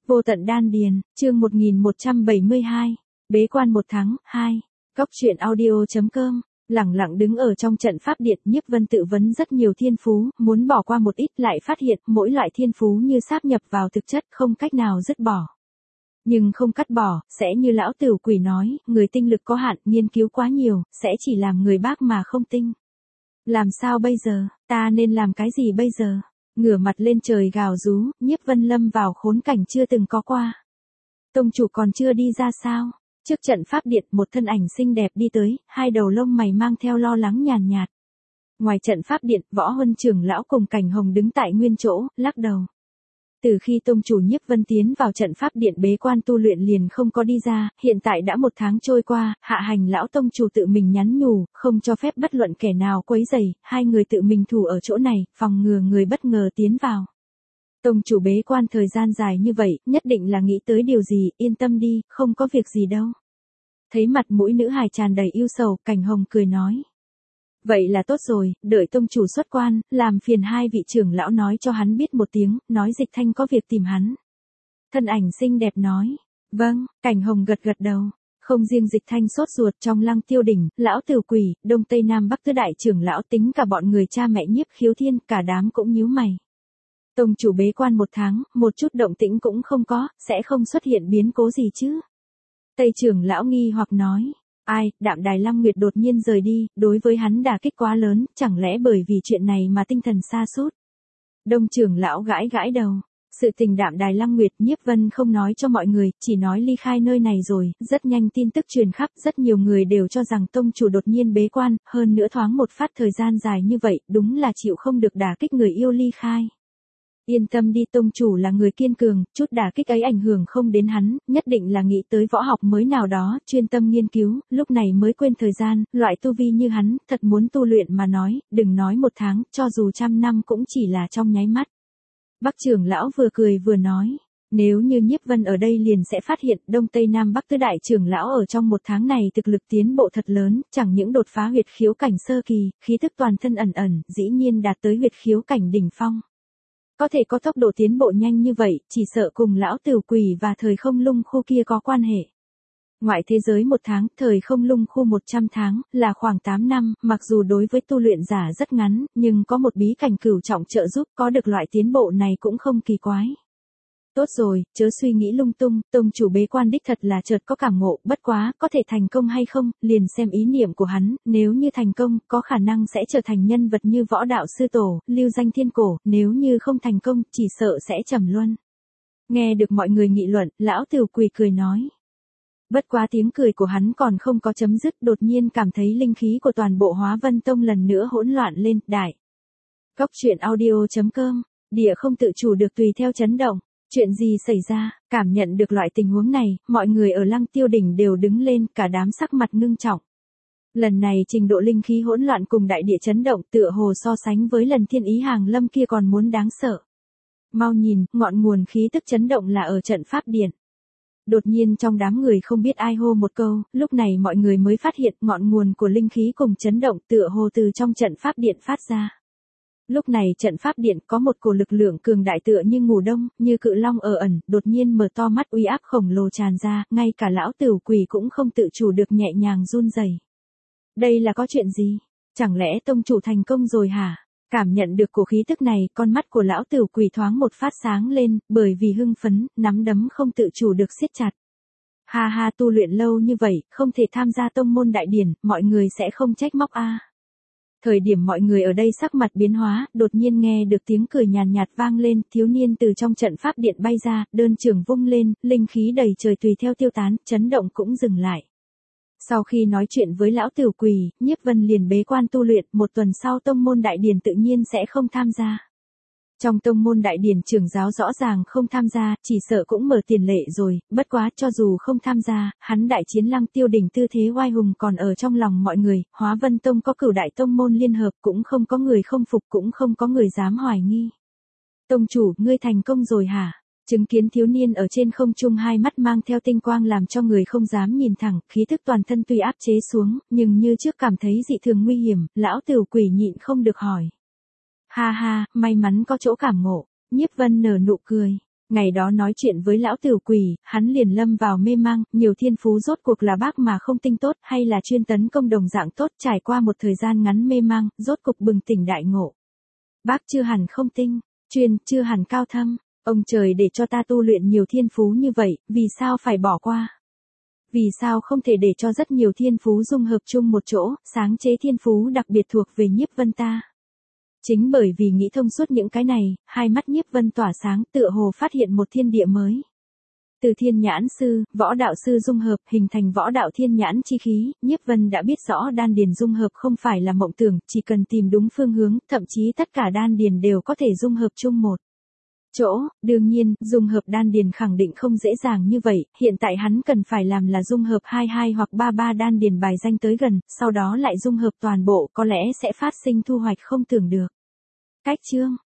Vô tận đan điền, chương 1172, bế quan 1 tháng, 2, Cóc truyện audio.com, lẳng lặng đứng ở trong trận pháp điện. Nhiếp Vân tự vấn rất nhiều thiên phú, muốn bỏ qua một ít lại phát hiện mỗi loại thiên phú như sáp nhập vào thực chất không cách nào dứt bỏ. Nhưng không cắt bỏ, sẽ như lão Tửu Quỷ nói, người tinh lực có hạn, nghiên cứu quá nhiều, sẽ chỉ làm người bác mà không tinh. Làm sao bây giờ, ta nên làm cái gì bây giờ? Ngửa mặt lên trời gào rú, Nhiếp Vân lâm vào khốn cảnh chưa từng có qua. Tông chủ còn chưa đi ra sao? Trước trận pháp điện một thân ảnh xinh đẹp đi tới, hai đầu lông mày mang theo lo lắng nhàn nhạt. Ngoài trận pháp điện, Võ Huân trưởng lão cùng Cảnh Hồng đứng tại nguyên chỗ, lắc đầu. Từ khi tông chủ Nhiếp Vân tiến vào trận pháp điện bế quan tu luyện liền không có đi ra, hiện tại đã 1 tháng trôi qua, Hạ Hành lão tông chủ tự mình nhắn nhủ, không cho phép bất luận kẻ nào quấy rầy, hai người tự mình thủ ở chỗ này, phòng ngừa người bất ngờ tiến vào. Tông chủ bế quan thời gian dài như vậy, nhất định là nghĩ tới điều gì, yên tâm đi, không có việc gì đâu. Thấy mặt mũi nữ hài tràn đầy yêu sầu, Cảnh Hồng cười nói. Vậy là tốt rồi, đợi tông chủ xuất quan, làm phiền hai vị trưởng lão nói cho hắn biết một tiếng, nói Dịch Thanh có việc tìm hắn. Thân ảnh xinh đẹp nói. Vâng, Cảnh Hồng gật gật đầu. Không riêng Dịch Thanh sốt ruột, trong Lăng Tiêu Đỉnh, lão Tửu Quỷ, Đông Tây Nam Bắc tứ đại trưởng lão tính cả bọn người cha mẹ Nhiếp Khiếu Thiên, cả đám cũng nhíu mày. Tông chủ bế quan 1 tháng, một chút động tĩnh cũng không có, sẽ không xuất hiện biến cố gì chứ? Tây trưởng lão nghi hoặc nói. Ai, Đạm Đài Lăng Nguyệt đột nhiên rời đi, đối với hắn đả kích quá lớn, chẳng lẽ bởi vì chuyện này mà tinh thần sa sút? Đông trưởng lão gãi gãi đầu. Sự tình Đạm Đài Lăng Nguyệt Nhiếp Vân không nói cho mọi người, chỉ nói ly khai nơi này rồi, rất nhanh tin tức truyền khắp, rất nhiều người đều cho rằng tông chủ đột nhiên bế quan, hơn nữa thoáng một phát thời gian dài như vậy, đúng là chịu không được đả kích người yêu ly khai. Yên tâm đi, tông chủ là người kiên cường, chút đả kích ấy ảnh hưởng không đến hắn, nhất định là nghĩ tới võ học mới nào đó, chuyên tâm nghiên cứu, lúc này mới quên thời gian, loại tu vi như hắn, thật muốn tu luyện mà nói, đừng nói 1 tháng, cho dù 100 năm cũng chỉ là trong nháy mắt. Bắc trưởng lão vừa cười vừa nói, nếu như Nhiếp Vân ở đây liền sẽ phát hiện Đông Tây Nam Bắc tứ đại trưởng lão ở trong 1 tháng này thực lực tiến bộ thật lớn, chẳng những đột phá huyệt khiếu cảnh sơ kỳ, khí tức toàn thân ẩn ẩn, dĩ nhiên đạt tới huyệt khiếu cảnh đỉnh phong. Có thể có tốc độ tiến bộ nhanh như vậy, chỉ sợ cùng lão Tửu Quỷ và thời không lung khu kia có quan hệ. Ngoại thế giới 1 tháng, thời không lung khu 100 tháng, là khoảng 8 năm, mặc dù đối với tu luyện giả rất ngắn, nhưng có một bí cảnh cửu trọng trợ giúp, có được loại tiến bộ này cũng không kỳ quái. Tốt rồi, chớ suy nghĩ lung tung, tông chủ bế quan đích thật là chợt có cảm ngộ, bất quá, có thể thành công hay không, liền xem ý niệm của hắn, nếu như thành công, có khả năng sẽ trở thành nhân vật như võ đạo sư tổ, lưu danh thiên cổ, nếu như không thành công, chỉ sợ sẽ trầm luân. Nghe được mọi người nghị luận, lão Tửu Quỷ cười nói. Bất quá tiếng cười của hắn còn không có chấm dứt, đột nhiên cảm thấy linh khí của toàn bộ Hóa Vân Tông lần nữa hỗn loạn lên, đại. Cóc truyện audio.com, địa không tự chủ được tùy theo chấn động. Chuyện gì xảy ra, cảm nhận được loại tình huống này, mọi người ở Lăng Tiêu Đỉnh đều đứng lên, cả đám sắc mặt ngưng trọng. Lần này trình độ linh khí hỗn loạn cùng đại địa chấn động tựa hồ so sánh với lần Thiên Ý Hàng Lâm kia còn muốn đáng sợ. Mau nhìn, ngọn nguồn khí tức chấn động là ở trận pháp điện. Đột nhiên trong đám người không biết ai hô một câu, lúc này mọi người mới phát hiện ngọn nguồn của linh khí cùng chấn động tựa hồ từ trong trận pháp điện phát ra. Lúc này trận pháp điện có một cổ lực lượng cường đại tựa như ngủ đông, như cự long ở ẩn, đột nhiên mở to mắt uy áp khổng lồ tràn ra, ngay cả lão Tửu Quỷ cũng không tự chủ được nhẹ nhàng run rẩy. Đây là có chuyện gì? Chẳng lẽ tông chủ thành công rồi hả? Cảm nhận được cổ khí tức này, con mắt của lão Tửu Quỷ thoáng một phát sáng lên, bởi vì hưng phấn, nắm đấm không tự chủ được siết chặt. Ha ha, tu luyện lâu như vậy, không thể tham gia tông môn đại điển, mọi người sẽ không trách móc a. Thời điểm mọi người ở đây sắc mặt biến hóa, đột nhiên nghe được tiếng cười nhàn nhạt vang lên, thiếu niên từ trong trận pháp điện bay ra, đơn trường vung lên, linh khí đầy trời tùy theo tiêu tán, chấn động cũng dừng lại. Sau khi nói chuyện với lão Tửu Quỷ, Nhiếp Vân liền bế quan tu luyện, 1 tuần sau tông môn đại điển tự nhiên sẽ không tham gia. Trong tông môn đại điển trưởng giáo rõ ràng không tham gia, chỉ sợ cũng mở tiền lệ rồi, bất quá cho dù không tham gia, hắn đại chiến Lăng Tiêu Đỉnh tư thế oai hùng còn ở trong lòng mọi người, Hóa Vân Tông có cửu đại tông môn liên hợp cũng không có người không phục cũng không có người dám hoài nghi. Tông chủ, ngươi thành công rồi hả? Chứng kiến thiếu niên ở trên không trung hai mắt mang theo tinh quang làm cho người không dám nhìn thẳng, khí thức toàn thân tuy áp chế xuống, nhưng như trước cảm thấy dị thường nguy hiểm, lão Tửu Quỷ nhịn không được hỏi. Ha ha, may mắn có chỗ cảm ngộ, Nhiếp Vân nở nụ cười. Ngày đó nói chuyện với lão tiểu quỷ, hắn liền lâm vào mê mang, nhiều thiên phú rốt cuộc là bác mà không tinh tốt hay là chuyên tấn công đồng dạng tốt, trải qua một thời gian ngắn mê mang, rốt cục bừng tỉnh đại ngộ. Bác chưa hẳn không tinh, chuyên, chưa hẳn cao thâm, ông trời để cho ta tu luyện nhiều thiên phú như vậy, vì sao phải bỏ qua? Vì sao không thể để cho rất nhiều thiên phú dung hợp chung một chỗ, sáng chế thiên phú đặc biệt thuộc về Nhiếp Vân ta? Chính bởi vì nghĩ thông suốt những cái này, hai mắt Nhiếp Vân tỏa sáng, tựa hồ phát hiện một thiên địa mới. Từ thiên nhãn sư, võ đạo sư dung hợp, hình thành võ đạo thiên nhãn chi khí, Nhiếp Vân đã biết rõ đan điền dung hợp không phải là mộng tưởng, chỉ cần tìm đúng phương hướng, thậm chí tất cả đan điền đều có thể dung hợp chung một chỗ. Đương nhiên, dung hợp đan điền khẳng định không dễ dàng như vậy, hiện tại hắn cần phải làm là dung hợp 22 hoặc 33 đan điền bài danh tới gần, sau đó lại dung hợp toàn bộ, có lẽ sẽ phát sinh thu hoạch không tưởng được. Cách chương